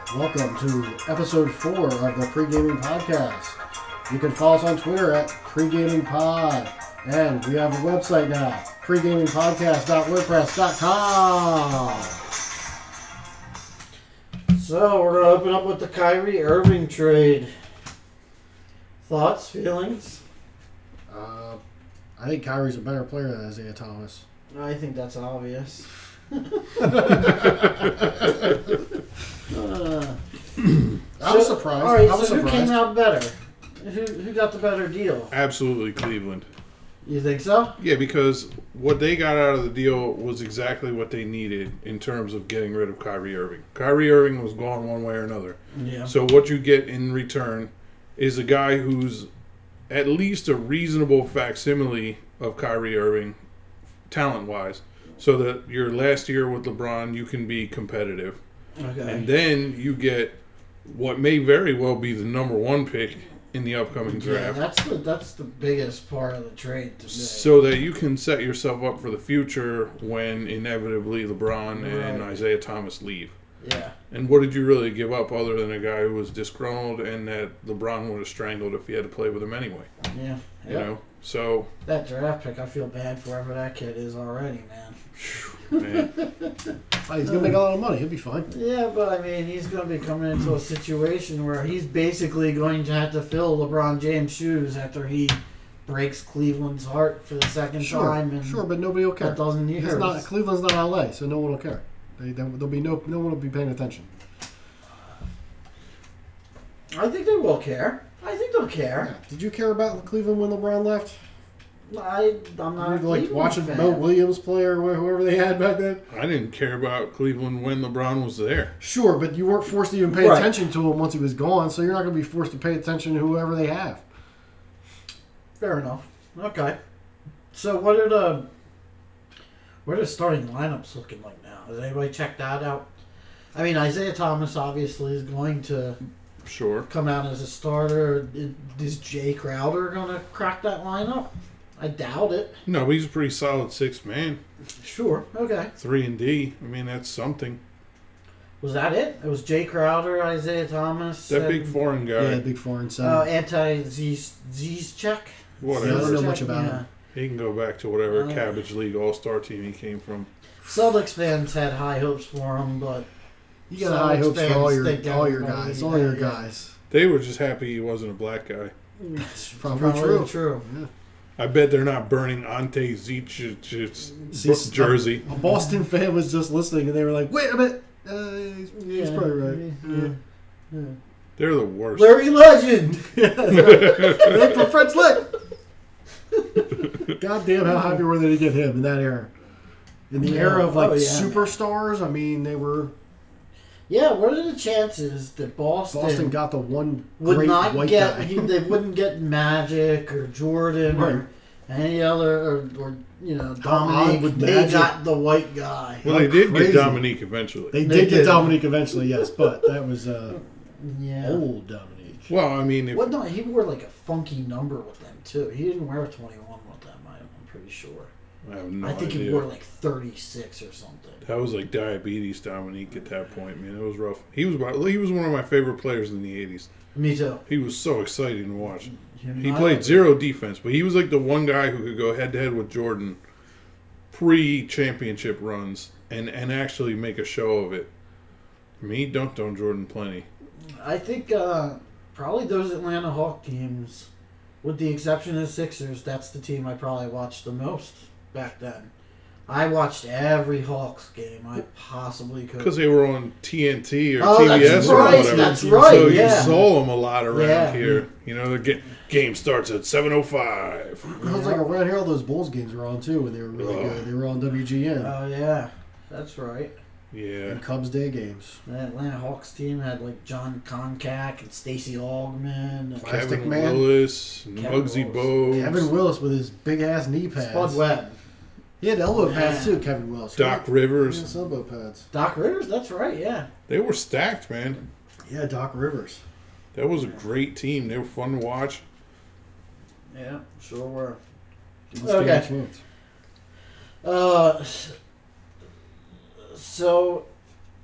Welcome to episode 4 of the Pre-Gaming Podcast. You can follow us on Twitter at PreGamingPod. And we have a website now, pregamingpodcast.wordpress.com. So, we're going to open up with the Kyrie Irving trade. Thoughts, feelings? I think Kyrie's a better player than Isaiah Thomas. I think that's obvious. I was surprised. All right, I was so surprised. who came out better? Who got the better deal? Absolutely Cleveland. You think so? Yeah, because what they got out of the deal was exactly what they needed in terms of getting rid of Kyrie Irving. Kyrie Irving was gone one way or another. Yeah. So what you get in return is a guy who's at least a reasonable facsimile of Kyrie Irving, talent-wise, so that your last year with LeBron, you can be competitive. Okay. And then you get what may very well be the number one pick in the upcoming Yeah, draft. that's the biggest part of the trade to me. So that you can set yourself up for the future when inevitably LeBron and Right. Isaiah Thomas leave. Yeah. And what did you really give up other than a guy who was disgruntled and that LeBron would have strangled if he had to play with him anyway? Yeah. You know? So, That draft pick, I feel bad for whoever that kid is already, man. man. He's going to make a lot of money. He'll be fine. Yeah, but I mean, he's going to be coming into a situation where he's basically going to have to fill LeBron James' shoes after he breaks Cleveland's heart for the second time. And Sure, but nobody will care. a dozen years. It's not, Cleveland's not LA, so no one will care. There'll be no one will be paying attention. I think they will care. I think they'll care. Yeah. Did you care about Cleveland when LeBron left? I'm not a You like Cleveland watching fan. Mo Williams play or whoever they had back then? I didn't care about Cleveland when LeBron was there. Sure, but you weren't forced to even pay Right. attention to him once he was gone, so you're not going to be forced to pay attention to whoever they have. Fair enough. Okay. So what are the starting lineups looking like now? Has anybody checked that out? I mean, Isaiah Thomas obviously is going to Sure. come out as a starter. Is Jay Crowder going to crack that lineup? I doubt it. No, but he's a pretty solid sixth man. Sure. Okay. 3-and-D. I mean, that's something. Was that it? It was Jay Crowder, Isaiah Thomas. That big foreign guy. Yeah, big foreign center. Zizchek. Whatever. Yeah, I don't know much about him. He can go back to whatever Uh, Cabbage League All-Star team he came from. Celtics fans had high hopes for him, but You got high hopes for all your think guys, everybody- all your yeah. guys. They were just happy he wasn't a black guy. It's probably true. Yeah. I bet they're not burning Ante Zicic's See, jersey. A Boston fan was just listening, and they were like, "Wait a minute, he's probably right." Yeah. They're the worst. Larry Legend. Yeah, that's right. Nick from French Lick. God damn, how happy were they to get him in that era? In the era of like superstars, I mean, they were. Yeah, what are the chances that Boston Got the one would great not white get? guy. They wouldn't get Magic or Jordan Right. or any other or How odd Dominique. would They Magic- got the white guy. Well, they did crazy. get Dominique eventually. They They did get did. Dominique eventually, yes, but that was Yeah. old Dominique. Well, I mean, if, What? No, he wore like a funky number with them too. He didn't wear 21 with them. I'm pretty sure. I have no I think idea. he wore like 36 or something. That was like diabetes Dominique at that point, man. It was rough. He was one of my favorite players in the 80s. Me too. He was so exciting to watch. He I played like zero defense, but he was like the one guy who could go head-to-head with Jordan pre-championship runs and actually make a show of it. I mean, he dunked on Jordan plenty. I think probably those Atlanta Hawk teams, with the exception of the Sixers, that's the team I probably watched the most back then. I watched every Hawks game I possibly could. Because they were on TNT or Oh, TBS that's or right, whatever. that's right, So yeah. you saw them a lot around Yeah. here. You know, the game starts at 7:05. I was like around here, all those Bulls games were on too, and they were really good. They were on WGN Oh yeah, that's right. Yeah. and Cubs day games. The Atlanta Hawks team had like John Concack and Stacey Augman, and Plastic Kevin Man. Willis, Kevin Muggsy Willis. Bogues, Kevin Willis with his big ass knee pads. Spud Webb. He had elbow pads Yeah. too. Kevin Willis. Doc He Rivers. had elbow pads. Doc Rivers, that's right, yeah. They were stacked, man. Yeah, Doc Rivers. That was a great team. They were fun to watch. Yeah, sure were. Give this game a Okay. chance. So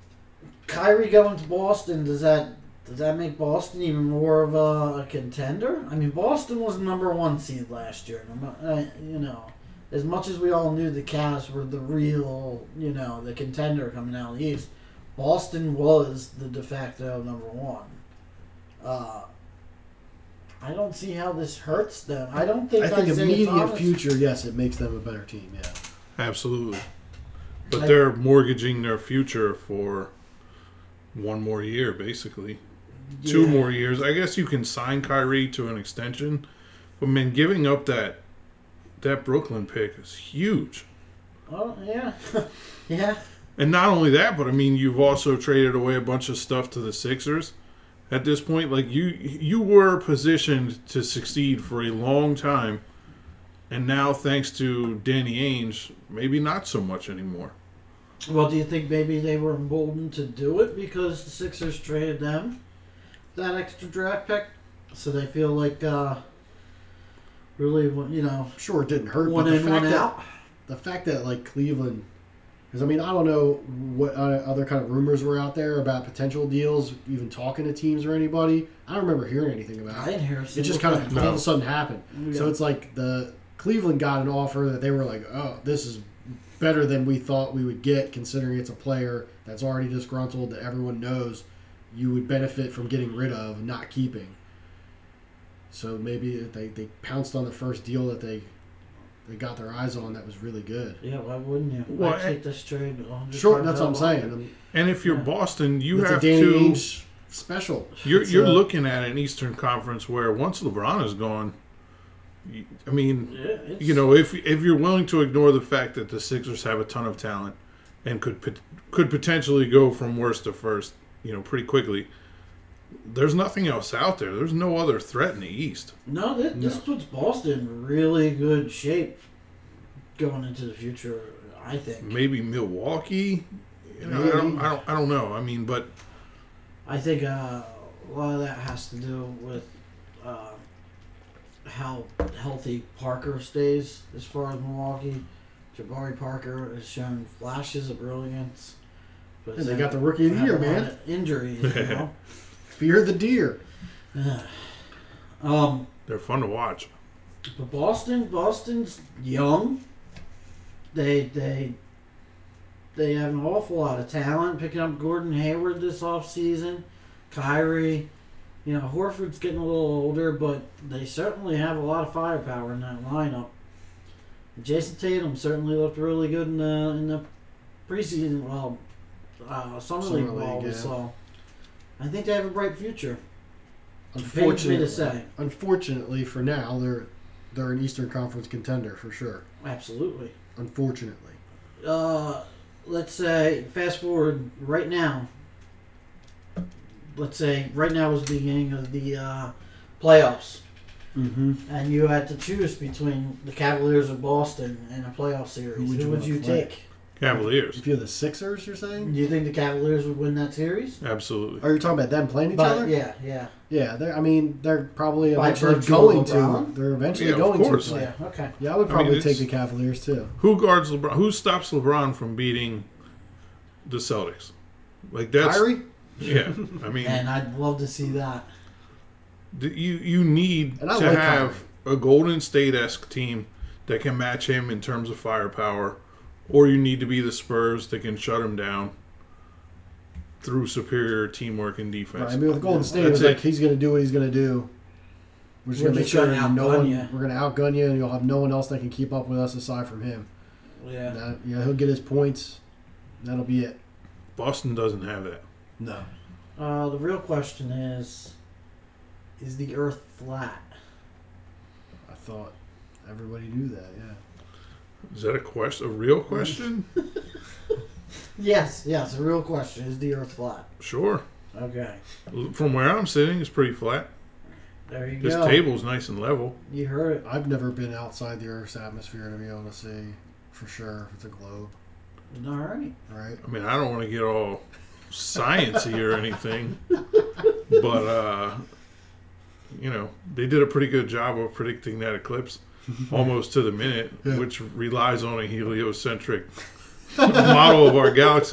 Kyrie going to Boston, does that make Boston even more of a contender? I mean, Boston was the number 1 seed last year. You know, as much as we all knew the Cavs were the real, the contender coming out of the East, Boston was the de facto number 1. I don't see how this hurts them. I don't think. I think Isaiah immediate Thomas, future, yes, it makes them a better team. Yeah. Absolutely. But they're mortgaging their future for 1 more year, basically. 2 more years. I guess you can sign Kyrie to an extension, but man, giving up that Brooklyn pick is huge. Oh yeah, yeah. And not only that, but I mean, you've also traded away a bunch of stuff to the Sixers. At this point, like you were positioned to succeed for a long time, and now thanks to Danny Ainge, maybe not so much anymore. Well, do you think maybe they were emboldened to do it because the Sixers traded them that extra draft pick, so they feel like really, Sure, it didn't hurt, one but in, one out. The fact that like Cleveland, because I mean I don't know what other kind of rumors were out there about potential deals, even talking to teams or anybody. I don't remember hearing anything about I it. didn't hear It just kind of all of a sudden happened. Yeah. So it's like the Cleveland got an offer that they were like, oh, this is better than we thought we would get, considering it's a player that's already disgruntled that everyone knows you would benefit from getting rid of and not keeping. So maybe they pounced on the first deal that they got their eyes on that was really good. Yeah, why wouldn't you? Well, I'd take this trade. Sure, that's what I'm saying. And if you're Boston, you it's have a Danny to. Ainge special. You're looking at an Eastern Conference where once LeBron is gone, I mean, if you're willing to ignore the fact that the Sixers have a ton of talent and could potentially go from worst to first, pretty quickly. There's nothing else out there. There's no other threat in the East. No, this puts Boston in really good shape going into the future. I think maybe Milwaukee. I don't know. I mean, but I think a lot of that has to do with how healthy Parker stays as far as Milwaukee. Jabari Parker has shown flashes of brilliance. But and they got the rookie of the year, man. Injuries, Fear the deer. They're fun to watch. But Boston's young. They have an awful lot of talent. Picking up Gordon Hayward this offseason, Kyrie. Horford's getting a little older, but they certainly have a lot of firepower in that lineup. Jason Tatum certainly looked really good in the preseason, summer league ball we saw. I think they have a bright future. Unfortunately, for now, they're an Eastern Conference contender for sure. Absolutely. Unfortunately. Let's say fast forward right now. Let's say right now is the beginning of the playoffs. Mm-hmm. And you had to choose between the Cavaliers of Boston and a playoff series. Who would you take? Cavaliers. If you're the Sixers, you're saying? Do you think the Cavaliers would win that series? Absolutely. Are you talking about them playing each other? Yeah. Yeah, they're probably By eventually virtue going of to. LeBron? They're eventually Yeah, going of course. to play. Yeah, okay. Yeah, I would probably take the Cavaliers too. Who guards LeBron? Who stops LeBron from beating the Celtics? Like that's Kyrie? Yeah, I mean, And I'd love to see that. You need to have a Golden State-esque team that can match him in terms of firepower, or you need to be the Spurs that can shut him down through superior teamwork and defense. Right, I mean, with Golden State, it's like he's going to do what he's going to do. We're just going to make sure we're going to outgun you, and you'll have no one else that can keep up with us aside from him. Yeah. He'll get his points. That'll be it. Boston doesn't have that. No. The real question is the Earth flat? I thought everybody knew that, yeah. Is that a question? A real question? Yes, a real question. Is the Earth flat? Sure. Okay. From where I'm sitting, it's pretty flat. There you go. This table's nice and level. You heard it. I've never been outside the Earth's atmosphere to be able to see for sure if it's a globe. All right. Right. I mean, I don't want to get all sciencey or anything, but they did a pretty good job of predicting that eclipse almost to the minute, which relies on a heliocentric model of our galaxy.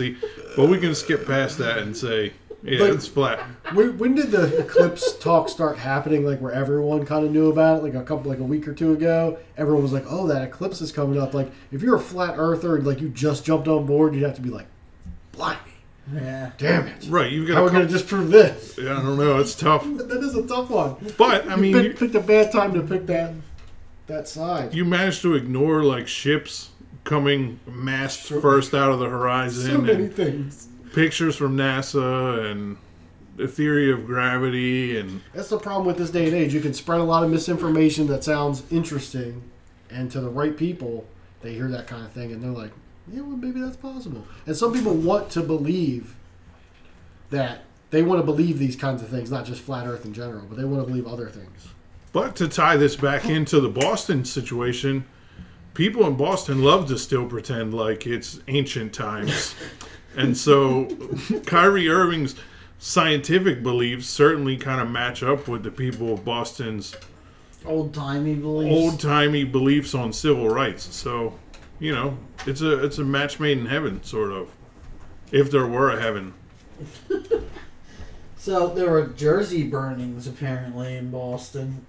But we can skip past that and say, yeah, Like- it's flat. When did the eclipse talk start happening? Like where everyone kind of knew about it, like a week or two ago. Everyone was like, "Oh, that eclipse is coming up." Like if you're a flat earther and like you just jumped on board, you'd have to be like, "Blimey, Yeah. damn it! Right, you've got How are we going to disprove this?" Yeah, I don't know. It's tough. That is a tough one. But, I mean, you picked a bad time to pick that side. you managed to ignore, like, ships coming massed first out of the horizon. So many and things. pictures from NASA and the theory of gravity. And That's the problem with this day and age. You can spread a lot of misinformation that sounds interesting, and to the right people, they hear that kind of thing and they're like, "Yeah, well, maybe that's possible." And some people want to believe that they want to believe these kinds of things, not just flat Earth in general, but they want to believe other things. But to tie this back into the Boston situation, people in Boston love to still pretend like it's ancient times. And so Kyrie Irving's scientific beliefs certainly kind of match up with the people of Boston's Old-timey beliefs. old-timey beliefs on civil rights. So, you know, it's a match made in heaven, sort of. If there were a heaven. So there were jersey burnings apparently in Boston.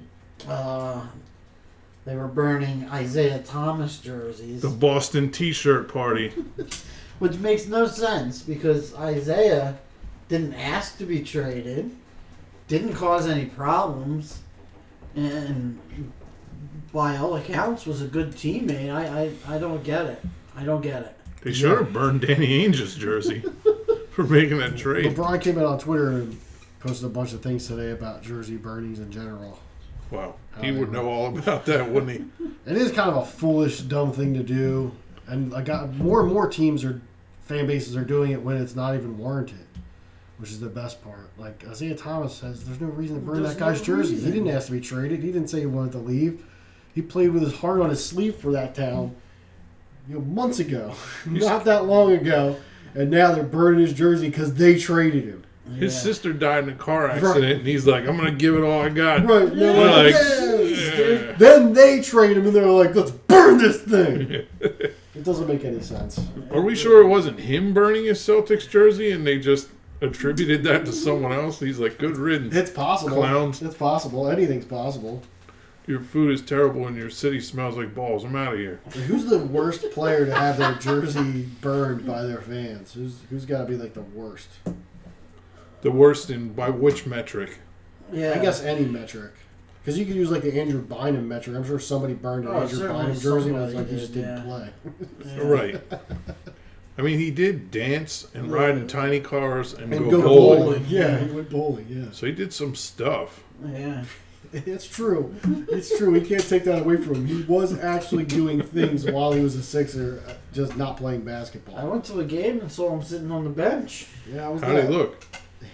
They were burning Isaiah Thomas jerseys, The Boston T-shirt party. which makes no sense because Isaiah didn't ask to be traded, didn't cause any problems, and by all accounts was a good teammate. I don't get it. I don't get it. They should have burned Danny Ainge's jersey for making that trade. LeBron came out on Twitter and posted a bunch of things today about jersey burnings in general. Wow. He would know all about that, wouldn't he? It is kind of a foolish, dumb thing to do, and more and more teams or fan bases are doing it when it's not even warranted, which is the best part. Like Isaiah Thomas says, there's no reason to burn There's that guy's no jersey. reason. He didn't ask to be traded. He didn't say he wanted to leave. He played with his heart on his sleeve for that town, months ago, not that long ago, and now they're burning his jersey because they traded him. His Yeah. sister died in a car accident, and he's like, I'm going to give it all I got. Right? And they're We're like, like, yes. "Yeah." Then they trade him, and they're like, let's burn this thing. It doesn't make any sense. Are we sure it wasn't him burning his Celtics jersey, and they just attributed that to someone else? He's like, good riddance. It's possible. Clowns. It's possible. Anything's possible. Your food is terrible, and your city smells like balls. I'm out of here. Who's the worst player to have their jersey burned by their fans? Who's got to be like the worst? The worst in by which metric? Yeah. I guess any metric. Because you could use like the Andrew Bynum metric. I'm sure somebody burned an Oh, Andrew certainly Bynum jersey and was somebody like, he just did, didn't yeah. play. Yeah. Right. I mean, he did dance and ride in tiny cars and, And go, go bowling. bowling. Yeah, he went bowling, yeah. So he did some stuff. Yeah. It's true. It's true. We can't take that away from him. He was actually doing things while he was a Sixer, just not playing I basketball. went to a game and saw him sitting on the bench. Yeah, I was How'd he look?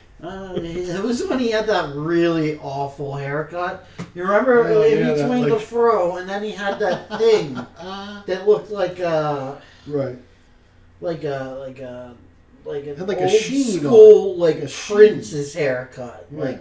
It was when he had that really awful haircut. You remember Oh, in yeah, that, between the like- fro, and then he had that thing that looked like Right. like an Had like a old sheen on school it. like Like a Prince's haircut. Yeah. Like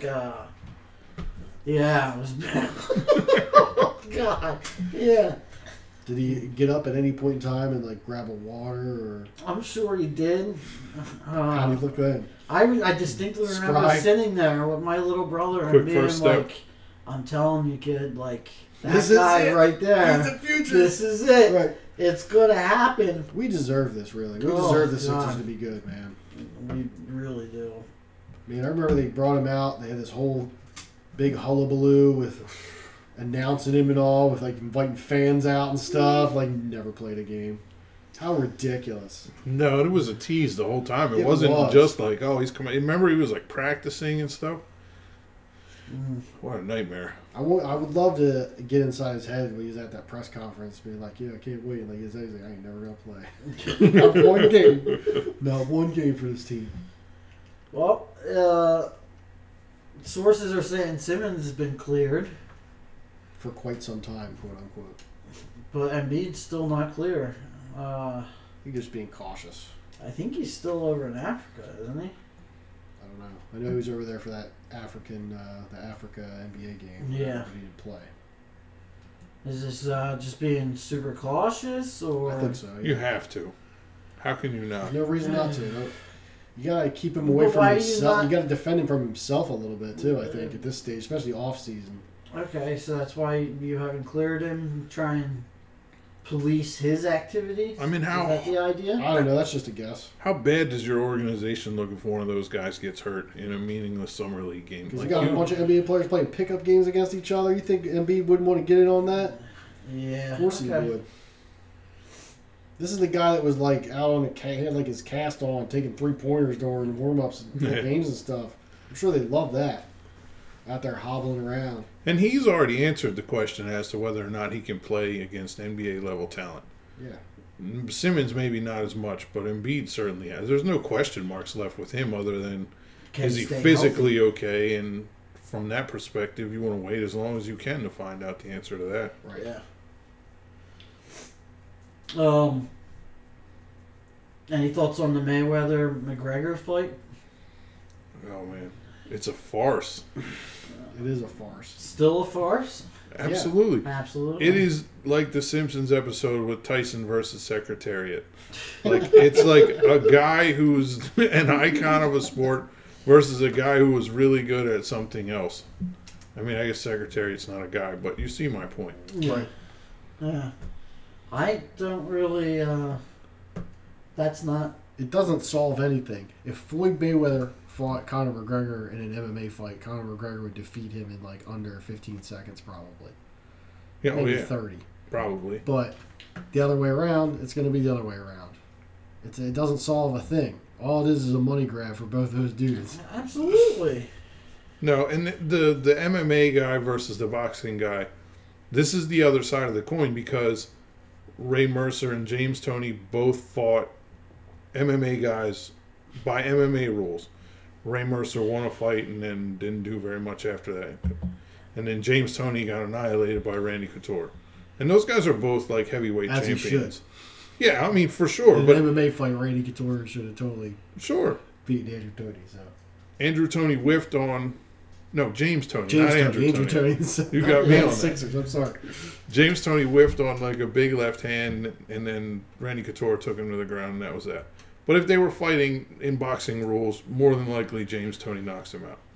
yeah, it was bad. Oh God, yeah. Did he get up at any point in time and like grab a water or I'm sure he did. how did he look then? I distinctly remember Stride. sitting there with my little brother Quick and being first step. like, "I'm telling you, kid, like that This is guy it. right there. He's the future. This is it. Right. It's gonna happen. We deserve this, really. We Oh, deserve the Sixers God. to be good, man. We really do." I mean, I remember they brought him out. They had this whole big hullabaloo with announcing him and all, with like inviting fans out and stuff. Like, never played a game. How ridiculous. No, it was a tease the whole time. It It wasn't was. just like, oh, he's coming. Remember, he was like practicing and stuff. Mm. What a nightmare. I would love to get inside his head when he was at that press conference, being like, "Yeah, I can't wait." And like he's like, "I ain't never gonna play. Not one game. Not one game for this team." Well, sources are saying Simmons has been cleared, For quite some time, quote unquote. but Embiid's still not clear. He's just being cautious. I think he's still over in Africa, isn't he? I don't know. I know he was over there for that the Africa NBA game. Yeah. But he didn't play. Is this just being super cautious, or I think so. You Yeah. have to. How can you not? There's no reason not to. No. You gotta keep him away But from why do you himself. not- You gotta defend him from himself a little bit too. I think at this stage, especially off season. Okay, so that's why you haven't cleared him. Try and police his activities. I mean, Is that the idea? I don't know. That's just a guess. How bad does your organization look if one of those guys gets hurt in a meaningless summer league game? Because Like, you got a bunch of NBA players playing pickup games against each other. You think Embiid wouldn't want to get in on that? Yeah. Of course he would. This is the guy that was like out on had like his cast on, taking 3-pointers during warm-ups and games and stuff. I'm sure they love that. Out there hobbling around. and he's already answered the question as to whether or not he can play against NBA level talent. Yeah. Simmons maybe not as much, but Embiid certainly has. There's no question marks left with him other than Can is he stay physically okay? And from that perspective, you want to wait as long as you can to find out the answer to that. Right. Yeah. Any thoughts on the Mayweather McGregor fight? Oh man, it's a farce. It is a farce. Still a farce? Absolutely. Absolutely. It is like the Simpsons episode with Tyson versus Secretariat. Like it's like a guy who's an icon of a sport versus a guy who was really good at something else. I mean, I guess Secretariat's not a guy, but you see my point. Right. Yeah. I don't really. That's not. It doesn't solve anything. If Floyd Mayweather fought Conor McGregor in an MMA fight, Conor McGregor would defeat him in like under 15 seconds, probably. Yeah, Maybe oh yeah, 30. probably. But the other way around, it's going to be the other way around. It doesn't solve a thing. All it is a money grab for both those dudes. Absolutely. No, and the MMA guy versus the boxing guy, this is the other side of the coin because Ray Mercer and James Toney both fought MMA guys by MMA rules. Ray Mercer won a fight and then didn't do very much after that. And then James Toney got annihilated by Randy Couture. And those guys are both like heavyweight As he champions. Yeah, I mean for sure. In But an MMA fight, Randy Couture should have totally sure. beaten Andrew Toney. So Andrew Toney whiffed on James Toney, James not Toney, Andrew Toney. You got me on that. Sixers. I'm sorry. James Toney whiffed on like a big left hand, and then Randy Couture took him to the ground, and that was that. But if they were fighting in boxing rules, more than likely James Toney knocks him out.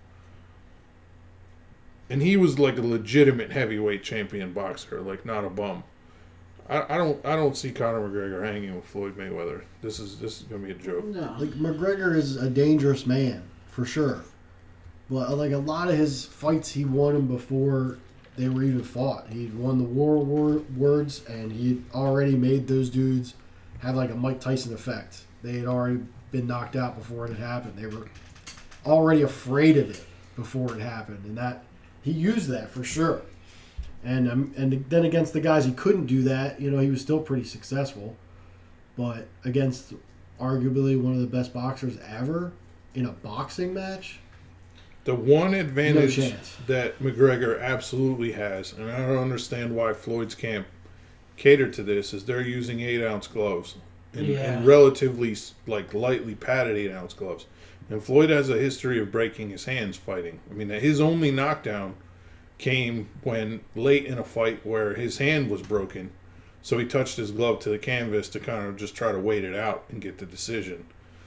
And he was like a legitimate heavyweight champion boxer, like not a bum. I don't see Conor McGregor hanging with Floyd Mayweather. This is gonna be a joke. No. Like McGregor is a dangerous man for sure, but like a lot of his fights, he won them before they were even fought. He'd won the words, and he'd already made those dudes have like a Mike Tyson effect. They had already been knocked out before it had happened. They were already afraid of it before it happened, and that he used that for sure. And then against the guys he couldn't do that, he was still pretty successful. But against arguably one of the best boxers ever in a boxing match, The one advantage No chance. that McGregor absolutely has, and I don't understand why Floyd's camp catered to this, is they're using 8-ounce gloves and relatively like lightly padded 8-ounce gloves. And Floyd has a history of breaking his hands fighting. I mean, his only knockdown came when late in a fight where his hand was broken, so he touched his glove to the canvas to kind of just try to wait it out and get the decision.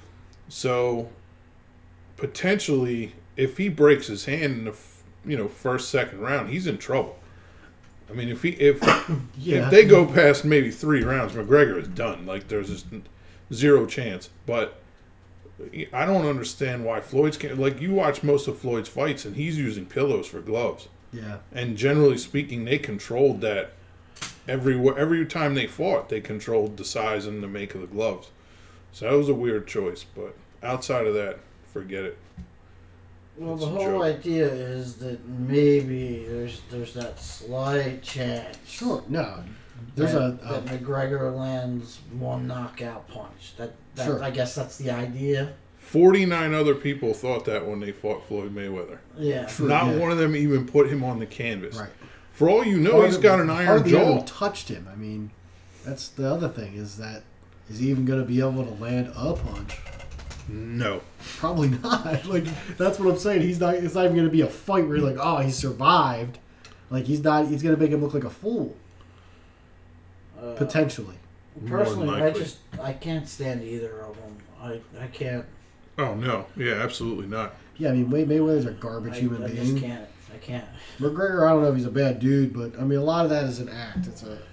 So potentially, if he breaks his hand in the first second round, he's in trouble. I mean, if they go past maybe 3 rounds, McGregor is done. Like there's just zero chance. But I don't understand why Floyd's can't. Like you watch most of Floyd's fights, and he's using pillows for gloves. yeah, And generally speaking, they controlled that every time they fought. They controlled the size and the make of the gloves. So that was a weird choice. But outside of that, forget it. Well, It's the a whole joke. idea is that maybe there's that slight chance. sure. No, there's that a McGregor lands one knockout punch. That Sure. I guess that's the idea. 49 other people thought that when they fought Floyd Mayweather. Yeah. True. Not yeah. one of them even put him on the canvas. right. For all you know, he's got an iron hardly jaw. even touched him. I mean, that's the other thing is he even going to be able to land a punch? No. Probably not. Like that's what I'm saying. He's not. It's not even going to be a fight where you're like, oh, he survived. Like he's not. He's going to make him look like a fool potentially. more than Personally, likely. I can't stand either of them. I can't. Oh no, yeah, absolutely not. Yeah, I mean, Mayweather's a garbage human I just being. can't. I can't. McGregor, I don't know if he's a bad dude, but I mean, a lot of that is an act.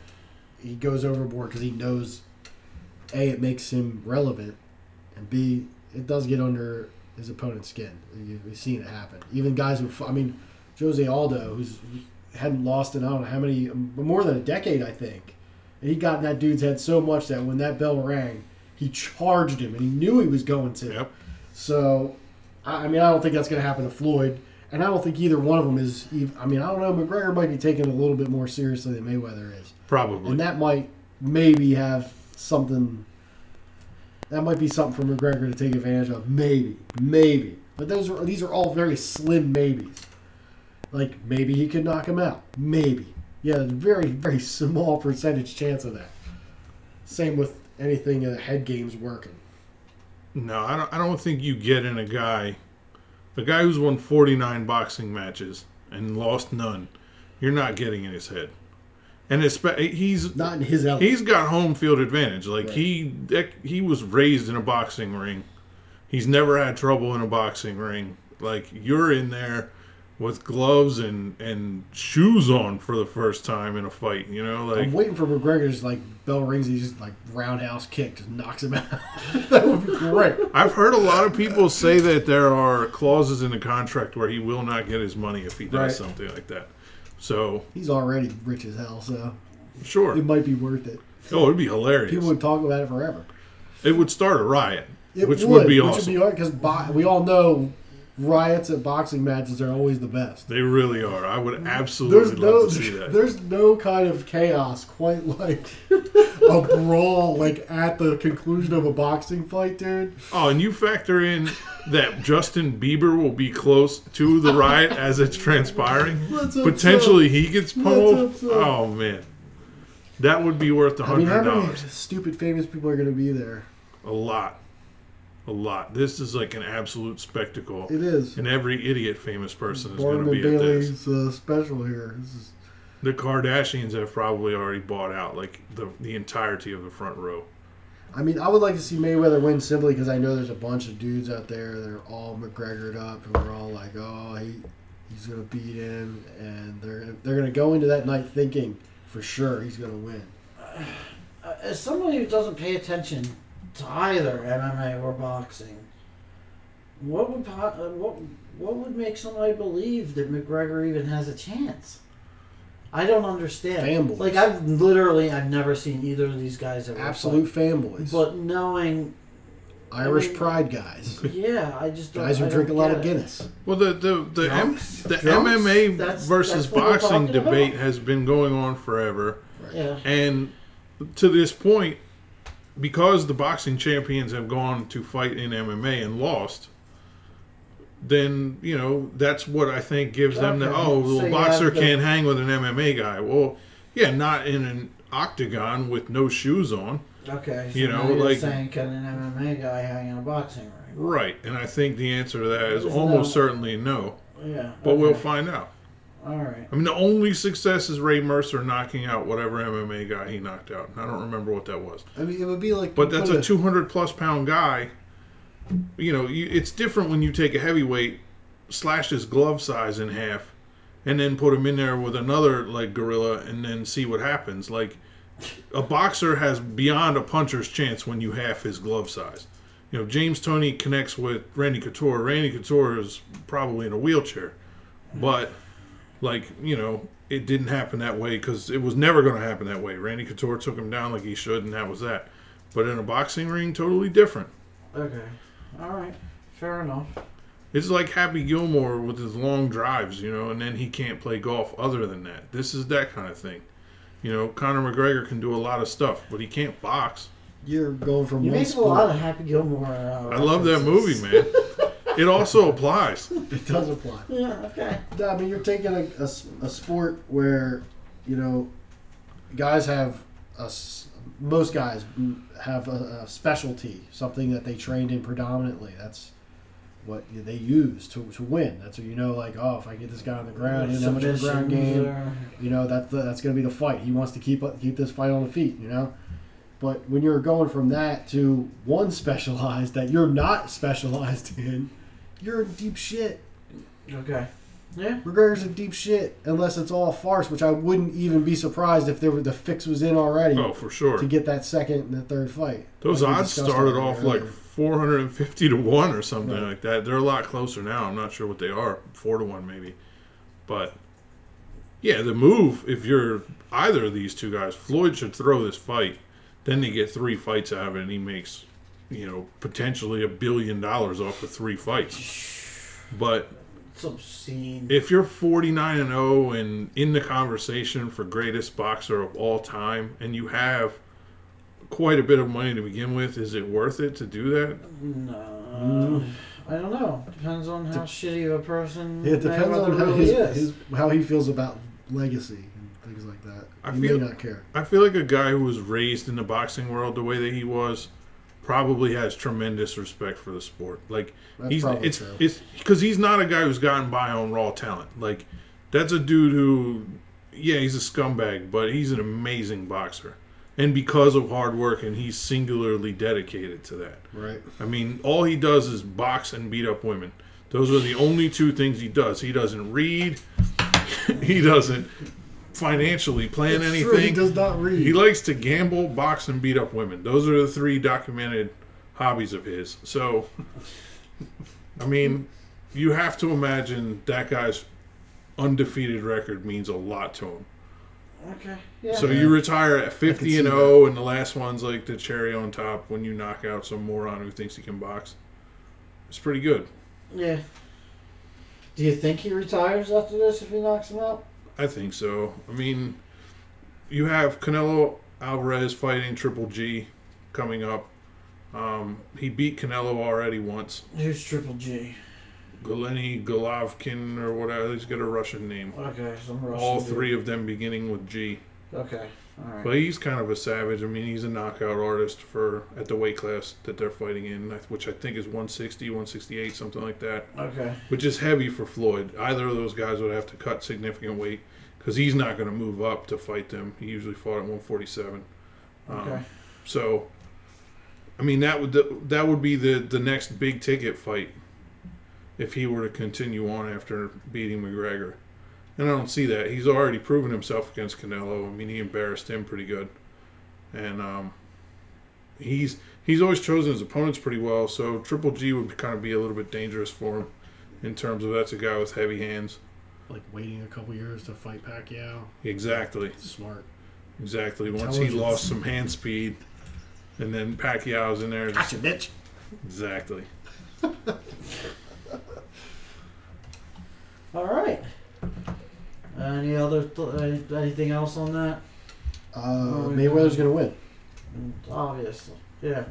He goes overboard because he knows A, it makes him relevant, and B, it does get under his opponent's skin. We've seen it happen. Even guys I mean, Jose Aldo, who hadn't lost in I don't know how many, more than a decade, I think. And he got in that dude's head so much that when that bell rang, he charged him, and he knew he was going to. Yep. So, I mean, I don't think that's going to happen to Floyd. And I don't think either one of them is. I mean, I don't know. McGregor might be taken a little bit more seriously than Mayweather is. Probably. And that might maybe have something. That might be something for McGregor to take advantage of. Maybe. But these are all very slim maybes. Like maybe he could knock him out. Maybe. Yeah, there's a very very small percentage chance of that. Same with anything head games working. No, I don't think you get in a guy who's won 49 boxing matches and lost none. You're not getting in his head. And he's Not in his element. he's got home field advantage. Like Right. he was raised in a boxing ring. He's never had trouble in a boxing ring. Like you're in there with gloves and shoes on for the first time in a fight. You know, like I'm waiting for McGregor's like bell rings. He just like roundhouse kick, just knocks him out. That would be great. I've heard a lot of people say that there are clauses in the contract where he will not get his money if he does Right. something like that. So He's already rich as hell, so sure, it might be worth it. oh, it'd be hilarious. People would talk about it forever. It would start a riot, It which would be which awesome. would be hard because we all know riots at boxing matches are always the best. They really are. I would absolutely love to see that. There's no kind of chaos quite like a brawl like at the conclusion of a boxing fight, dude. Oh, and you factor in that Justin Bieber will be close to the riot as it's transpiring. Let's hope Potentially he gets Let's pummeled. hope so. Oh man, that would be worth I mean, how many $100. stupid famous people are going to be there? A lot. This is like an absolute spectacle. It is. And every idiot famous person is going Barnum to and be at this. Bailey's special here. This is The Kardashians have probably already bought out like the entirety of the front row. I mean, I would like to see Mayweather win simply because I know there's a bunch of dudes out there that are all McGregored up, and we're all like, oh, he's gonna beat him, and they're gonna go into that night thinking for sure he's gonna win. As somebody who doesn't pay attention to either MMA or boxing, what would make somebody believe that McGregor even has a chance? I don't understand. Fanboys. Like I've never seen either of these guys ever Absolute fight. fanboys, But knowing Irish pride guys, yeah, I just don't. guys who I drink a don't lot get of it. Guinness. Well, the Drunks? MMA That's versus what we're boxing talking about? debate has been going on forever, Yeah. and to this point, because the boxing champions have gone to fight in MMA and lost, then that's what I think gives them the Okay. well, So a you boxer have the- can't hang with an MMA guy. Well, yeah, not in an octagon with no shoes on. Okay. So You know, now you're like- saying can an MMA guy hang in a boxing ring? Right, and I think the answer to that is Isn't almost that- certainly no. Yeah. But okay. we'll find out. All right. I mean, the only success is Ray Mercer knocking out whatever MMA guy he knocked out. I don't remember what that was. I mean, it would be like, But that's a 200-plus pound guy. It's different when you take a heavyweight, slash his glove size in half, and then put him in there with another like gorilla, and then see what happens. Like a boxer has beyond a puncher's chance when you half his glove size. James Toney connects with Randy Couture. Randy Couture is probably in a wheelchair, but it didn't happen that way because it was never going to happen that way. Randy Couture took him down like he should, and that was that. But in a boxing ring, totally different. Okay. All right. Fair enough. It's like Happy Gilmore with his long drives, and then he can't play golf other than that. This is that kind of thing. Conor McGregor can do a lot of stuff, but he can't box. you're going from You one make a sport. lot of Happy Gilmore. I love that movie, references. man. It also applies. It does apply. Yeah. Okay. I mean, you're taking a sport where, guys have most guys have a specialty, something that they trained in predominantly. That's what they use to win. That's what like, oh, if I get this guy on the ground, he doesn't have much of a ground game. Submissions or- That's going to be the fight. He wants to keep this fight on the feet. But when you're going from that to one specialized that you're not specialized in, you're in deep shit. Okay. Yeah. McGregor's in deep shit unless it's all farce, which I wouldn't even be surprised if the fix was in already. Oh, for sure. To get that second and the third fight. Those like odds started off like 450 to 1 or something right. like that. They're a lot closer now. I'm not sure what they are. 4 to 1 maybe. But yeah, the move, if you're either of these two guys, Floyd should throw this fight. Then they get 3 fights out of it, and he makes, potentially $1 billion off of 3 fights. But it's obscene. If you're 49-0 and in the conversation for greatest boxer of all time, and you have quite a bit of money to begin with, is it worth it to do that? No. I don't know. Depends on how shitty of a person. It depends on how really how he feels about legacy and things like that. He may not care. I feel like a guy who was raised in the boxing world the way that he was probably has tremendous respect for the sport. Like it's because he's not a guy who's gotten by on raw talent. Like that's a dude who, yeah, he's a scumbag, but he's an amazing boxer. And because of hard work, and he's singularly dedicated to that. Right. I mean, all he does is box and beat up women. Those are the only 2 things he does. He doesn't read. He doesn't financially plan anything. True, he does not read. He likes to gamble, box, and beat up women. Those are the 3 documented hobbies of his. So, I mean, you have to imagine that guy's undefeated record means a lot to him. Okay. Yeah. So you retire at 50-0, and the last one's like the cherry on top when you knock out some moron who thinks he can box. It's pretty good. Yeah. Do you think he retires after this if he knocks him out? I think so. I mean, you have Canelo Alvarez fighting Triple G coming up. He beat Canelo already once. Who's Triple G? Gennady Golovkin or whatever. He's got a Russian name. Okay, some Russian All dude. 3 of them beginning with G. Okay, all right. But he's kind of a savage. I mean, he's a knockout artist at the weight class that they're fighting in, which I think is 160, 168, something like that. Okay. Which is heavy for Floyd. Either of those guys would have to cut significant weight because he's not going to move up to fight them. He usually fought at 147. Okay. So, I mean, that would be the next big ticket fight if he were to continue on after beating McGregor. And I don't see that. He's already proven himself against Canelo. I mean, he embarrassed him pretty good. And he's always chosen his opponents pretty well, so Triple G would kind of be a little bit dangerous for him in terms of that's a guy with heavy hands. Like waiting a couple years to fight Pacquiao. Exactly. Smart. Exactly. Once he lost some hand speed, and then Pacquiao's in there. Gotcha, bitch. Exactly. All right. Any other anything else on that? Mayweather's gonna win. Obviously, yeah.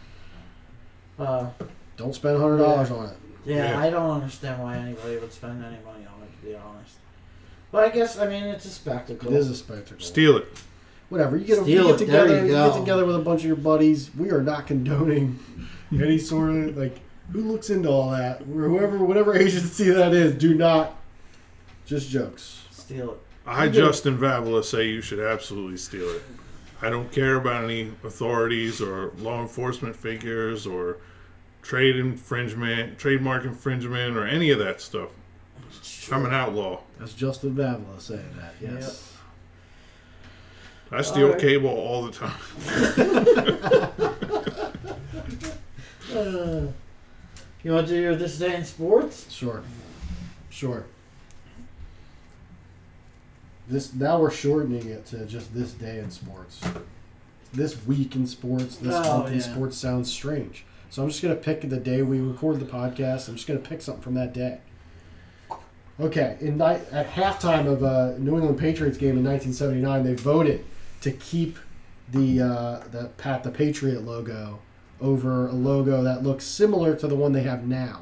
Don't spend $100 on it. Yeah, I don't understand why anybody would spend any money on it, to be honest. But I guess it's a spectacle. It is a spectacle. Steal it. Whatever. You get together with a bunch of your buddies. We are not condoning any sort of who looks into all that. Whatever agency that is, do not. Just jokes. Steal it. I, Justin Vavala, say you should absolutely steal it. I don't care about any authorities or law enforcement figures or trademark infringement, or any of that stuff. I'm an outlaw. That's Justin Vavala saying that, yes. Yep. I steal cable all the time. You want to do your This Day in Sports? Sure. Now we're shortening it to just this day in sports. This week in sports, this month in sports sounds strange. So I'm just going to pick the day we record the podcast. I'm just going to pick something from that day. Okay, at halftime of a New England Patriots game in 1979, they voted to keep the Pat the Patriot logo over a logo that looks similar to the one they have now.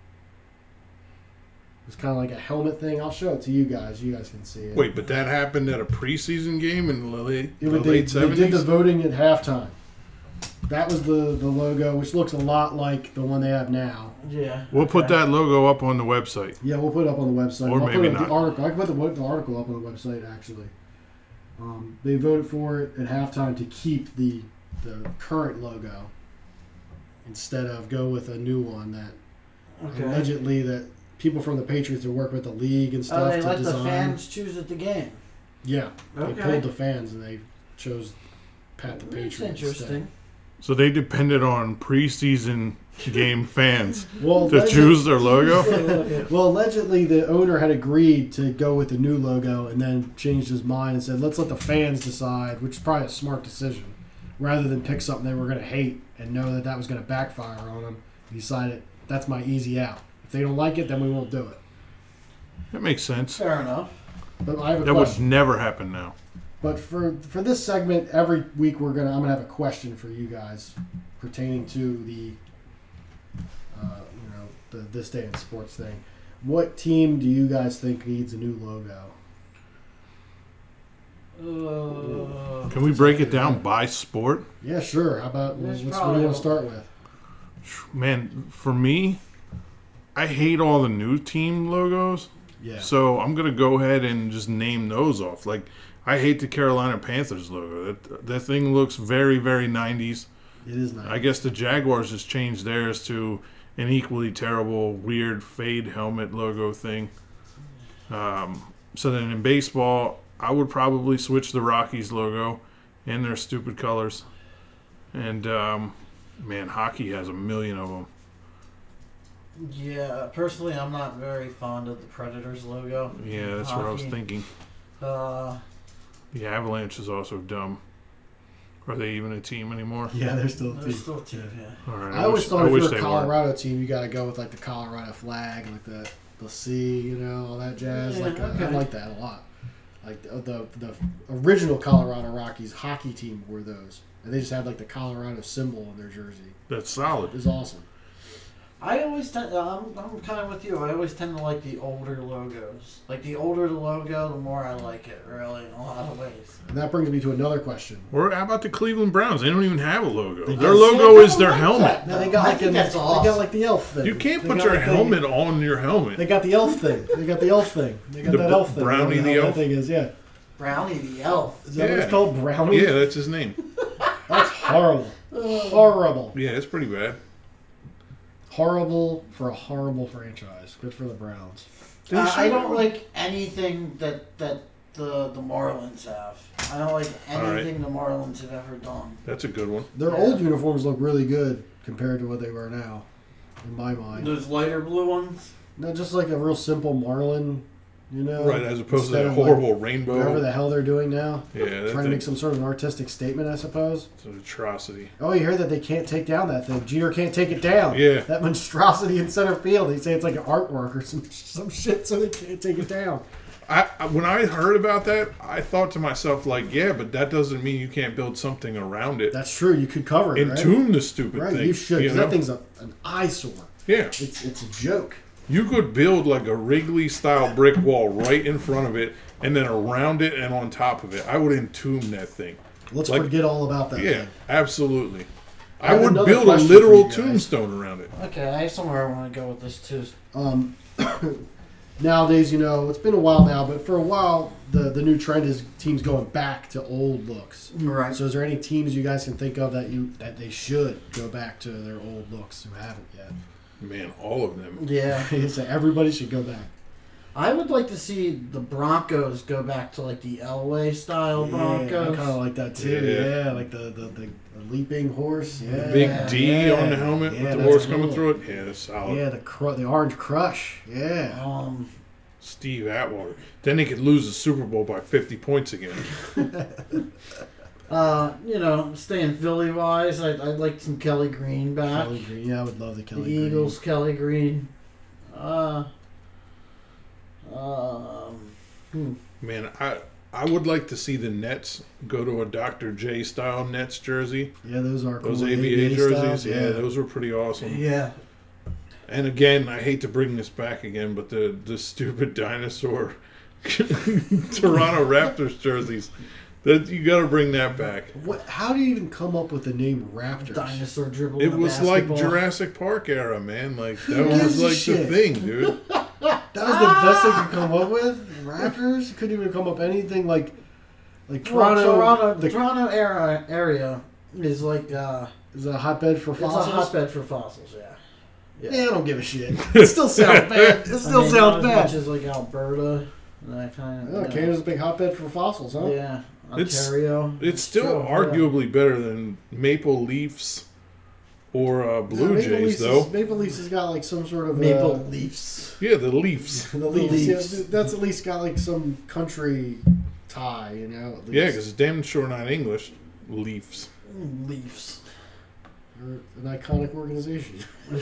It's kind of like a helmet thing. I'll show it to you guys. You guys can see it. Wait, but that happened at a preseason game in the late 70s? They did the voting at halftime. That was the logo, which looks a lot like the one they have now. Yeah. We'll put that logo up on the website. Yeah, we'll put it up on the website. Or I'll maybe put not. The article. I can put the article up on the website, actually. They voted for it at halftime to keep the the current logo instead of go with a new one that allegedly that people from the Patriots who work with the league and stuff they to let design. the fans choose at the game. Yeah, Okay. they pulled the fans and they chose Pat the Patriot. That's interesting. So they depended on preseason game fans Well, to choose their logo? Well, allegedly the owner had agreed to go with the new logo and then changed his mind and said, let's let the fans decide, which is probably a smart decision. Rather than pick something they were going to hate and know that that was going to backfire on them, he decided, that's my easy out. If they don't like it, then we won't do it. That makes sense. Fair enough. But I have a That question. would never happen now. But for this segment, every week I'm gonna have a question for you guys pertaining to the the This Day in Sports thing. What team do you guys think needs a new logo? Can we break it down by sport? Yeah, sure. How about what do you probably want to start with? Man, for me, I hate all the new team logos. Yeah. So I'm going to go ahead and just name those off. Like, I hate the Carolina Panthers logo. That thing looks very, very 90s. It is nice. I guess the Jaguars just changed theirs to an equally terrible, weird fade helmet logo thing. So then in baseball, I would probably switch the Rockies logo and their stupid colors. And, man, hockey has a million of them. Yeah, personally, I'm not very fond of the Predators logo. Yeah, that's what I was thinking. Uh, The Avalanche is also dumb. Are they even a team anymore? Yeah, they're still a they're team. still a team, yeah. All right. I always thought if wish you're a they Colorado team, you got to go with like the Colorado flag, like the C, all that jazz. Yeah, I okay. like that a lot. Like the original Colorado Rockies hockey team wore those, and they just had like the Colorado symbol on their jersey. That's solid. It was awesome. I always tend. I'm kind of with you. I always tend to like the older logos. Like the older the logo, the more I like it. Really, in a lot of ways. And that brings me to another question. Or how about the Cleveland Browns? They don't even have a logo. They Their don't. logo See, I is their don't like helmet. that. No, they got I like think that's they awesome. got like the elf thing. You can't They put got, your like, helmet on your helmet. They got the elf thing. They got the elf thing. They got The that elf thing. Brownie Whatever the hell elf? That thing is, yeah. Brownie the elf. Is that what Yeah. it's called? Brownie? Yeah, that's his name. That's horrible. Horrible. Yeah, it's pretty bad. Horrible for a horrible franchise. Good for the Browns. I don't like anything that the Marlins have. I don't like anything the Marlins have ever done. That's a good one. Their Yeah. old uniforms look really good compared to what they were now, in my mind. Those lighter blue ones. No, just like a real simple Marlin, Right, as opposed to instead that of, horrible like, rainbow. whatever the hell they're doing now. Yeah, that Trying to make some sort of an artistic statement, I suppose. It's an atrocity. Oh, you heard that they can't take down that thing. Jeter can't take it down. Yeah. That monstrosity in center field. They say it's like an artwork or some shit, so they can't take it down. When I heard about that, I thought to myself, like, yeah, but that doesn't mean you can't build something around it. That's true. You could cover it, right? Entomb the stupid Right, thing. you should. Because know? that thing's an eyesore. Yeah. It's a joke. You could build like a Wrigley-style brick wall right in front of it, and then around it and on top of it. I would entomb that thing. Let's Like- forget all about that Yeah, thing. absolutely. I I have would another build a question literal for you guys. tombstone around it. Okay, I have somewhere I want to go with this too. Nowadays, it's been a while now, but for a while, the new trend is teams going back to old looks. Right. So, is there any teams you guys can think of that they should go back to their old looks who haven't yet? Man, all of them. Yeah. So everybody should go back. I would like to see the Broncos go back to like the Elway style Yeah, Broncos. I kind of like that too. Yeah. Yeah, like the leaping horse. Yeah, Big D on the helmet Yeah, with the that's horse coming cool. through it. Yeah, that's solid. Yeah, the orange crush. Yeah. Steve Atwater. Then they could lose the Super Bowl by 50 points again. Staying Philly wise, I'd like some Kelly Green back. Kelly Green. Yeah, I would love the Kelly The Green. Eagles, Kelly Green. Man, I would like to see the Nets go to a Dr. J style Nets jersey. Yeah, those are cool. Those ABA jerseys, yeah, those were pretty awesome. Yeah. And again, I hate to bring this back again, but the stupid dinosaur Toronto Raptors jerseys, that you got to bring that back. How do you even come up with the name Raptors? Dinosaur dribble. It was like basketball. Jurassic Park era, man. Like Who that gives was a like shit? the thing, dude. That was the best thing you could come up with. Raptors. You couldn't even come up anything like Well, Toronto. Toronto area. is like Is it a hotbed for it's fossils? a hotbed for fossils. Yeah. Yeah, I don't give a shit. It still sounds bad. It still not sounds as bad. much as like Alberta and that kind of. Oh, Canada's a big hotbed for fossils, huh? Yeah, It's- Ontario. It's still true, arguably better than Maple Leafs or Blue Maple Jays, Leafs though. Maple Leafs has got like some sort of Maple Leafs. Yeah, the Leafs. the Leafs. Leafs. Yeah, that's at least got like some country tie, At least. Yeah, because it's damn sure not English. Leafs. Leafs. They're an iconic organization.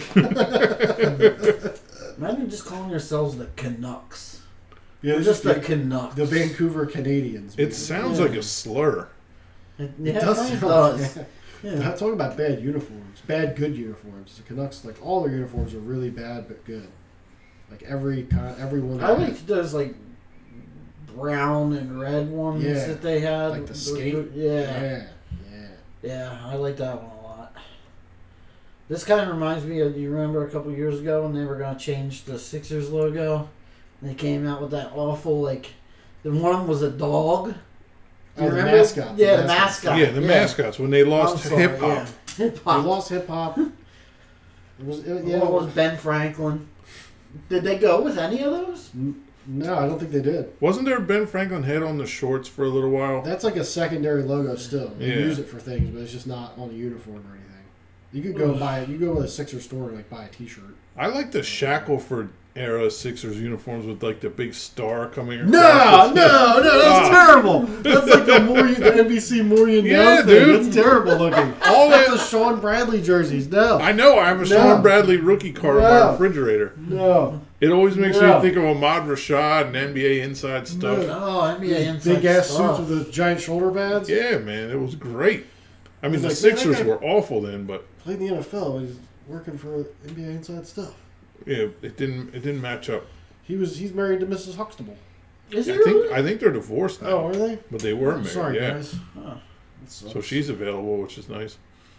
Imagine just calling yourselves the Canucks. Yeah, Or it's just the the Canucks. Vancouver Canadians. It sounds Yeah. like a slur. It does kind of sound- does. I'm Yeah. talking about bad uniforms, bad good uniforms. The Canucks, like all their uniforms are really bad but good. Like everyone. I liked those like brown and red ones Yeah. that they had. Like the skate? Yeah. Yeah, I like that one a lot. This kind of reminds me of, you remember a couple years ago when they were going to change the Sixers logo? And they came out with that awful, like, the one was a dog. Oh, You the remember? mascot. Yeah, the mascot. Yeah, the mascots when they I'm lost sorry, hip hop. yeah. Hip They hop. lost hip hop. It was What was Ben Franklin? Did they go with any of those? No, I don't think they did. Wasn't there a Ben Franklin head on the shorts for a little while? That's like a secondary logo still. They Yeah. use it for things, but it's just not on a uniform or anything. You could go buy it. You go to a Sixer store and like buy a T-shirt. I like the Shackelford era Sixers uniforms with like the big star coming across. No, that's Ah. terrible. That's like the NBC Morian Yeah, Now thing. dude. That's terrible looking. All That's that. the Sean Bradley jerseys. No, I know. I have a Sean Bradley rookie card in my No. refrigerator. no. It always makes No. me think of Ahmad Rashad and NBA Inside stuff. No. Oh, NBA Inside Big ass stuff. suits with the giant shoulder pads. Yeah, man, it was great. I mean, It's the like, man, that Sixers guy- were awful then, but Played in the NFL. He's working for NBA Inside Stuff. yeah, it didn't match up. He's married to Mrs. Huxtable. Is it I really? think they're divorced now, Oh, are they? but they were married. Sorry, yeah, guys. Huh. That sucks. so she's available, which is nice.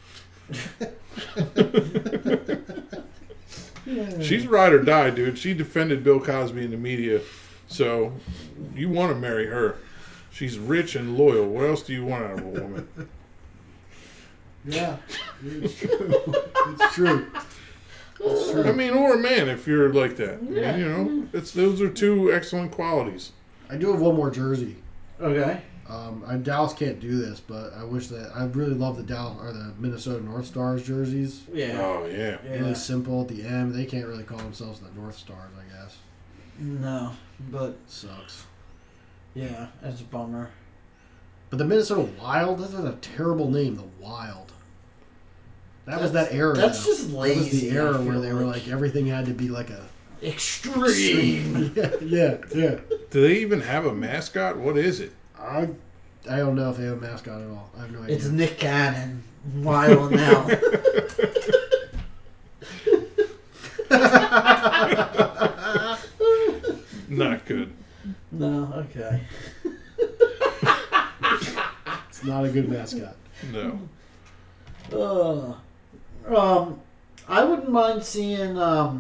She's ride or die, dude. She defended Bill Cosby in the media, so you want to marry her. She's rich and loyal. What else do you want out of a woman? Yeah, it's true. It's true. It's true. I mean, or a man if you're like that. Yeah. I mean, those are two excellent qualities. I do have one more jersey. Okay. Dallas can't do this, but I wish that I really love the Minnesota North Stars jerseys. Yeah. Oh yeah. Yeah. Really simple at the M. They can't really call themselves the North Stars, I guess. No, but Sucks. yeah, that's a bummer. But the Minnesota Wild, that's a terrible name. The Wild. That was that era. That's though. just That was lazy, the era I where feel they were like. like everything had to be like a Extreme. yeah. Do they even have a mascot? What is it? I don't know if they have a mascot at all. I have no idea. It's Nick Cannon. Wild now. Not good. No, okay. It's not a good mascot. No. I wouldn't mind seeing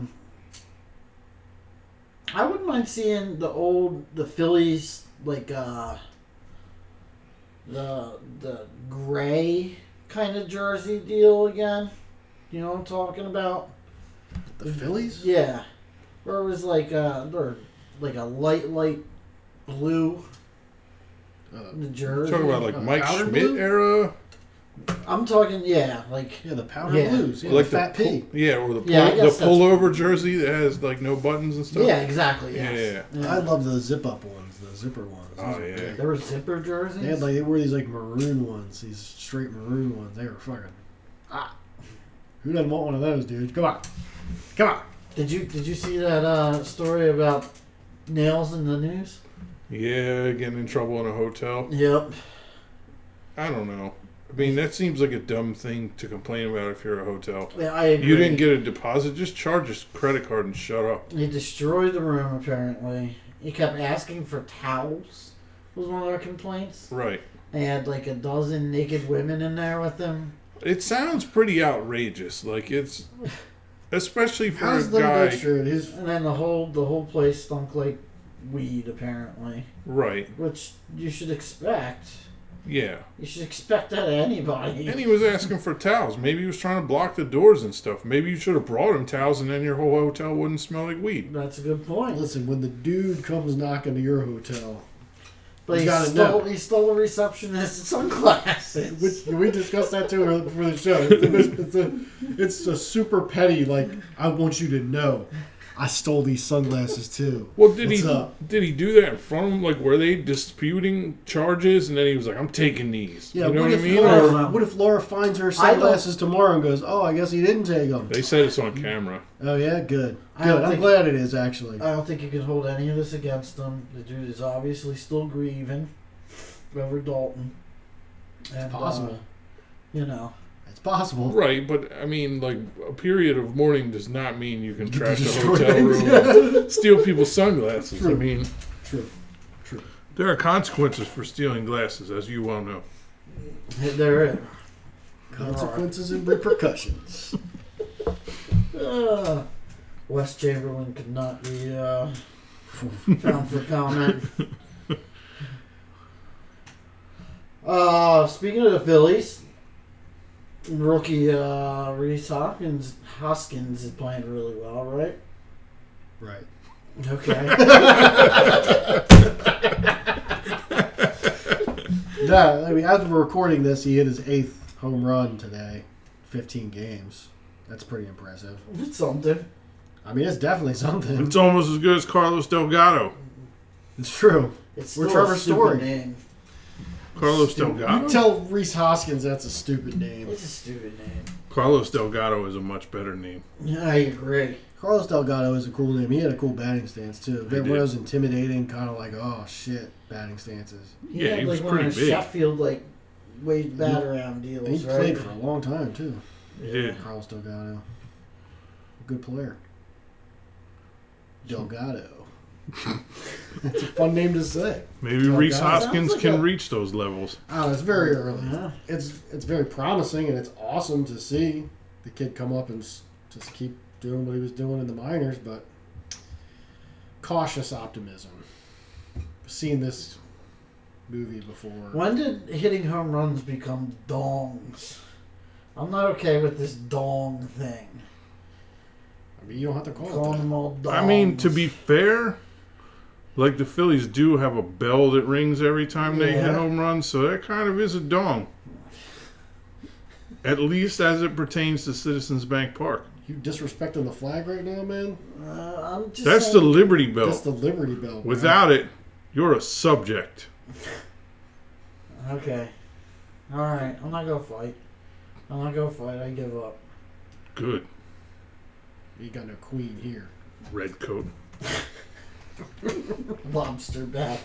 the Phillies like the gray kind of jersey deal again. You know what I'm talking about? The Phillies? Yeah. Where it was like or like a light blue the jersey. Talking about like Mike powder Schmidt blue? era, I'm talking like Yeah, the powder Yeah. blues. Yeah, like the fat pull- pig. yeah, or the Yeah, I the guess that's- pullover jersey that has like no buttons and stuff. yeah, exactly. Yes. Yeah. I love the zip up ones, the zipper ones. Those Oh, are yeah. great. There were zipper jerseys. They wore these like maroon ones, these straight maroon ones. They were fucking. Who doesn't want one of those, dude? Come on. Did you see that story about nails in the news? Yeah, getting in trouble in a hotel. Yep. I don't know. I mean, that seems like a dumb thing to complain about if you're a hotel. Yeah, I agree. You didn't get a deposit, just charge his credit card and shut up. He destroyed the room. Apparently, he kept asking for towels. Was one of their complaints. Right. They had like a dozen naked women in there with him. It sounds pretty outrageous. Like it's, especially for How's a the guy. extra? His And then the whole place stunk like weed. Apparently, Right. which you should expect. Yeah. You should expect that of anybody. And he was asking for towels. Maybe he was trying to block the doors and stuff. Maybe you should have brought him towels, and then your whole hotel wouldn't smell like weed. That's a good point. Listen, when the dude comes knocking to your hotel, But you gotta know. he stole the receptionist's sunglasses. we discussed that too before the show. It's a super petty. Like, I want you to know, I stole these sunglasses too. Well, What's up? did he do that in front of him? Like, were they disputing charges, and then he was like, "I'm taking these." Yeah, you know what what I if mean? Laura, Or what if Laura finds her sunglasses tomorrow and goes, "Oh, I guess he didn't take them." they said it's on camera. Oh yeah, good. I don't Good. I'm think- glad it is actually. I don't think you can hold any of this against him. The dude is obviously still grieving over Dalton. And, Possible. You know. It's possible. Right, but I mean, like, a period of mourning does not mean you can trash a Destroy hotel things, room and steal people's sunglasses. True. I mean, True. True. there are consequences for stealing glasses, as you well know. There is. Consequences and repercussions. Wes Chamberlain could not be found for comment. Speaking of the Phillies, rookie Reese Hoskins is playing really well, right? Right. Okay. No, I mean, as we're recording this, he hit his 8th home run today. 15 games. That's pretty impressive. It's something. I mean, it's definitely something. It's almost as good as Carlos Delgado. It's true. It's We're still Trevor a stupid Story. name. Carlos Stupid. Delgado? You tell Reese Hoskins that's a stupid name. It's a stupid name. Carlos Delgado is a much better name. Yeah, I agree. Carlos Delgado is a cool name. He had a cool batting stance, too. He It did. was intimidating, kind of like, oh, shit, batting stances. Yeah, had he was like one of pretty those big. Sheffield waved bat around deals, And he right? played for a long time, too. He did. Carlos Delgado. Good player. Delgado. It's a fun name to say. Maybe Delgado. Reese Hoskins Sounds like can a- reach those levels. Oh, it's very early. Yeah. It's very promising, and it's awesome to see the kid come up and just keep doing what he was doing in the minors, but cautious optimism. Seen this movie before. When did hitting home runs become dongs? I'm not okay with this dong thing. I mean, you don't have to call Calling it them that. all dongs. I mean, to be fair, like the Phillies do have a bell that rings every time they hit Yeah. home runs, so that kind of is a dong. At least as it pertains to Citizens Bank Park. You disrespecting the flag right now, man? I'm just That's the saying, Liberty Bell. That's the Liberty Bell. bro. Without it, you're a subject. Okay. Alright, I'm not gonna fight. I give up. Good. You got no queen here. Red coat. Lobster back.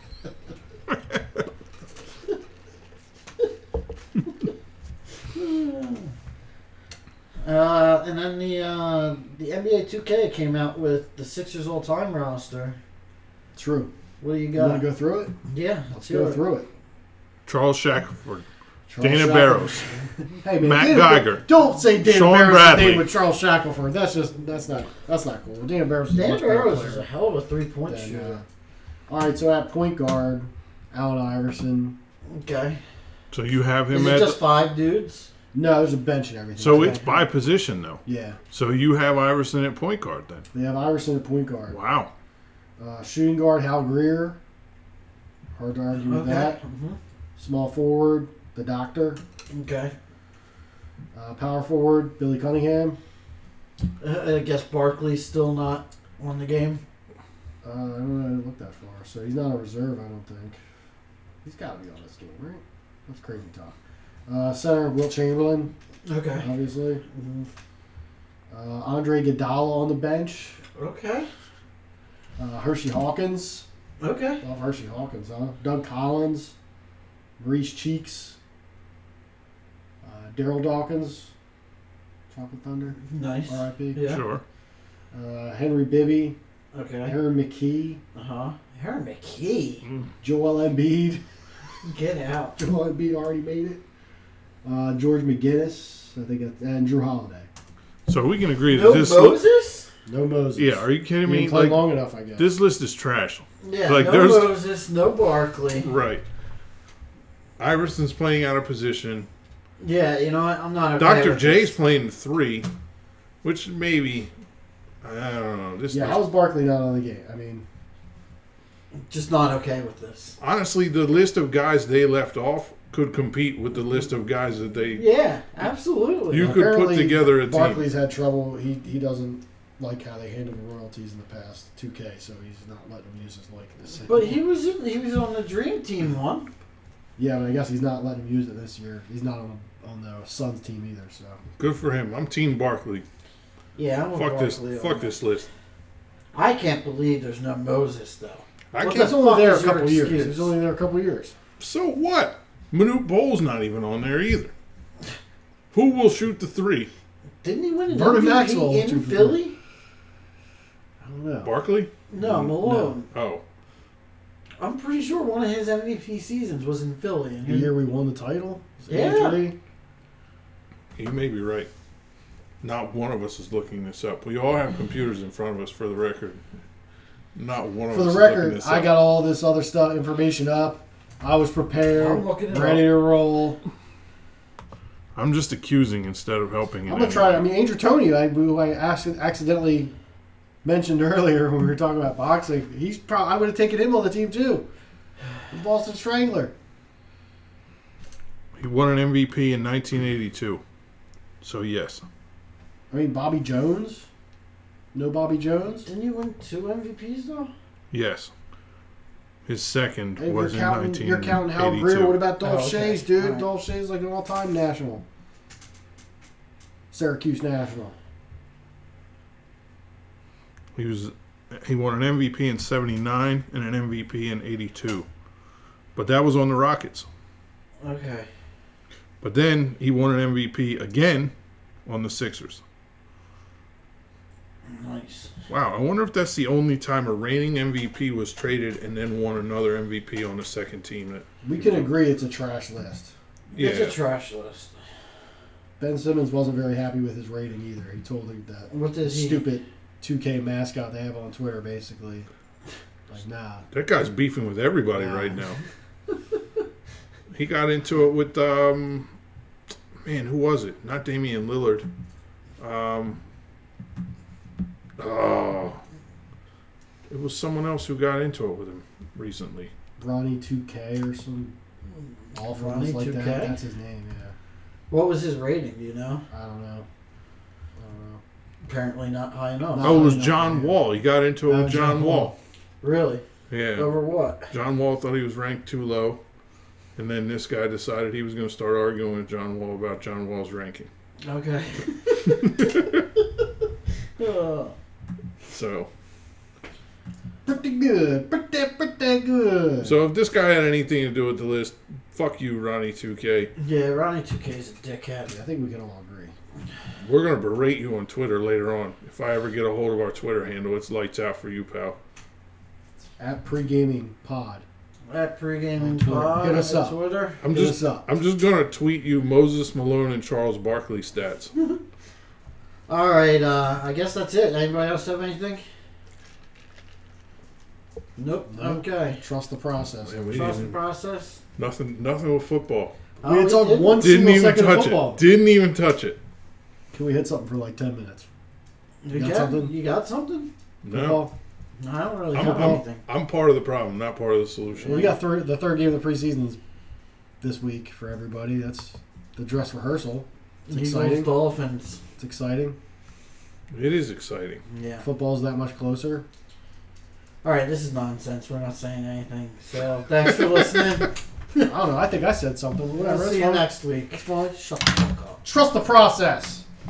And then the NBA 2K came out with the Sixers all-time roster. True. What do you You want got? to go through it? Yeah, Let's go through it. Charles Shackelford. Charles Dana Shackelford. Barrows. Hey man, Matt Dana, Geiger. Don't say Dana Sean Barrows' Bradley. name with Charles Shackelford. That's not cool. Dana Barrows is a Dan much better Barrows is a player. hell of a three-point than, shooter. all right, so at point guard, Allen Iverson. Okay. So you have Is him it at. just 5 dudes? No, there's a bench and everything. So Okay. it's by position, though. Yeah, So you have Iverson at point guard, then. they have Iverson at point guard. Wow. Shooting guard, Hal Greer. Hard to argue with that. Mhm. Small forward, the Doctor. Okay. Power forward, Billy Cunningham. I guess Barkley's still not on the game. I don't know. I didn't look that far. So he's not a reserve, I don't think. He's got to be on this game, right? That's crazy talk. Center, Wilt Chamberlain, Okay. obviously. Mhm. Andre Iguodala on the bench. Okay. Hershey Hawkins. Okay. Love Hershey Hawkins, huh? Doug Collins. Maurice Cheeks. Daryl Dawkins. Chocolate Thunder. Nice. R.I.P. Yeah. Sure. Henry Bibby. Okay. Aaron McKee. Aaron McKee. Joel Embiid. Get out. Joel Embiid already made it. George McGinnis. I think that's, and Drew Holiday. So we can agree that No this. Moses? No Moses. Yeah, are you kidding He me? didn't play Like, long enough, I guess. this list is trash. Yeah. Like, no there's- Moses. No Barkley. Right. Iverson's playing out of position. Yeah, you know what? I'm not okay Dr. with J's this. playing 3, which maybe I don't know. This Yeah, list- how's Barkley not on the game? I mean, Just not okay with this. honestly, the list of guys they left off could compete with the list of guys that they. Yeah, absolutely. You could put apparently together a team. Barkley's had trouble. He doesn't like how they handled the royalties in the past 2K, so he's not letting him use his likeness. But anymore. he was on the Dream Team one. Yeah, but I guess he's not letting him use it this year. He's not on the Suns team either. So Good for him. I'm Team Barkley. Yeah, I'm with Fuck this. Barkley on Fuck that. this list. I can't believe there's no Moses though. I What can't. he's only fuck there a is your couple years. excuse? He's only there a couple years. So what? Manute Bol's not even on there either. Who will shoot the 3? Didn't he win an Vernon MVP Maxwell was in 2 for 3. Philly? I don't know. Barkley? No, Malone. Oh, I'm pretty sure one of his MVP seasons was in Philly. And The year we won the title. Was it Yeah. 83? you may be right. Not one of us is looking this up. We all have computers in front of us, for the record. Not one of For us the is looking record, this I up. got all this other stuff, information up. I was prepared, I'm looking it ready up. to roll. I'm just accusing instead of helping. I'm gonna try. I mean, Andrew Toney, who I accidentally mentioned earlier when we were talking about boxing. He's probably I would have taken him on the team too. The Boston Strangler. He won an MVP in 1982. So yes. I mean, Bobby Jones. No Bobby Jones. Didn't he win 2 MVPs though? Yes. His second Hey, was in 1982. you're counting Hal Greer. What about Dolph Oh, okay. Shays, dude? All right. Dolph Shays like an all-time national. Syracuse National. He won an MVP in 79 and an MVP in 82. But that was on the Rockets. Okay. But then he won an MVP again on the Sixers. Nice. Wow, I wonder if that's the only time a reigning MVP was traded and then won another MVP on the second team. We can agree it's a trash list. It's Yeah. a trash list. Ben Simmons wasn't very happy with his rating either. He told him that What did he? stupid 2K mascot they have on Twitter, basically. Like, nah. That guy's beefing with everybody Nah. right now. He got into it with, man, who was it? Not Damian Lillard. It was someone else who got into it with him recently. Bronny 2K or some awfulness Bronny like 2K? that. That's his name, yeah. What was his rating? Do you know? I don't know. Apparently not high enough. No. Oh, it was I know, John yeah. Wall. He got into it with John Wall. Really? Yeah. Over what? John Wall thought he was ranked too low. And then this guy decided he was going to start arguing with John Wall about John Wall's ranking. Okay. Oh. So Pretty good. Pretty good. if this guy had anything to do with the list, fuck you, Ronnie 2K. Yeah, Ronnie 2K is a dickhead. Yeah, I think we can all agree. We're going to berate you on Twitter later on. If I ever get a hold of our Twitter handle, it's lights out for you, pal. At Pre-Gaming Pod. At Pre-Gaming On Twitter. Pod Hit us on up. Twitter. I'm Hit just us up. I'm just going to tweet you Moses Malone and Charles Barkley stats. All right, I guess that's it. Anybody else have anything? Nope. No. Okay. Trust the process. Man, we Trust the didn't- process. Nothing with football. We had talked didn't? one Didn't single even second of touch football. it. Didn't even touch it. Can we hit something for like 10 minutes? You got got something? You got something? No. Football? I don't really I'm, have I'm, anything. I'm part of the problem, not part of the solution. Well, we got the third game of the preseason this week for everybody. That's the dress rehearsal. It's Eagles, exciting. Dolphins. It's exciting. It is exciting. Yeah. Football's that much closer. All right, this is nonsense. We're not saying anything. So thanks for listening. I don't know. I think I said something. Whatever. We'll That's see you fine. next week. That's fine. Shut the fuck up. Trust the process.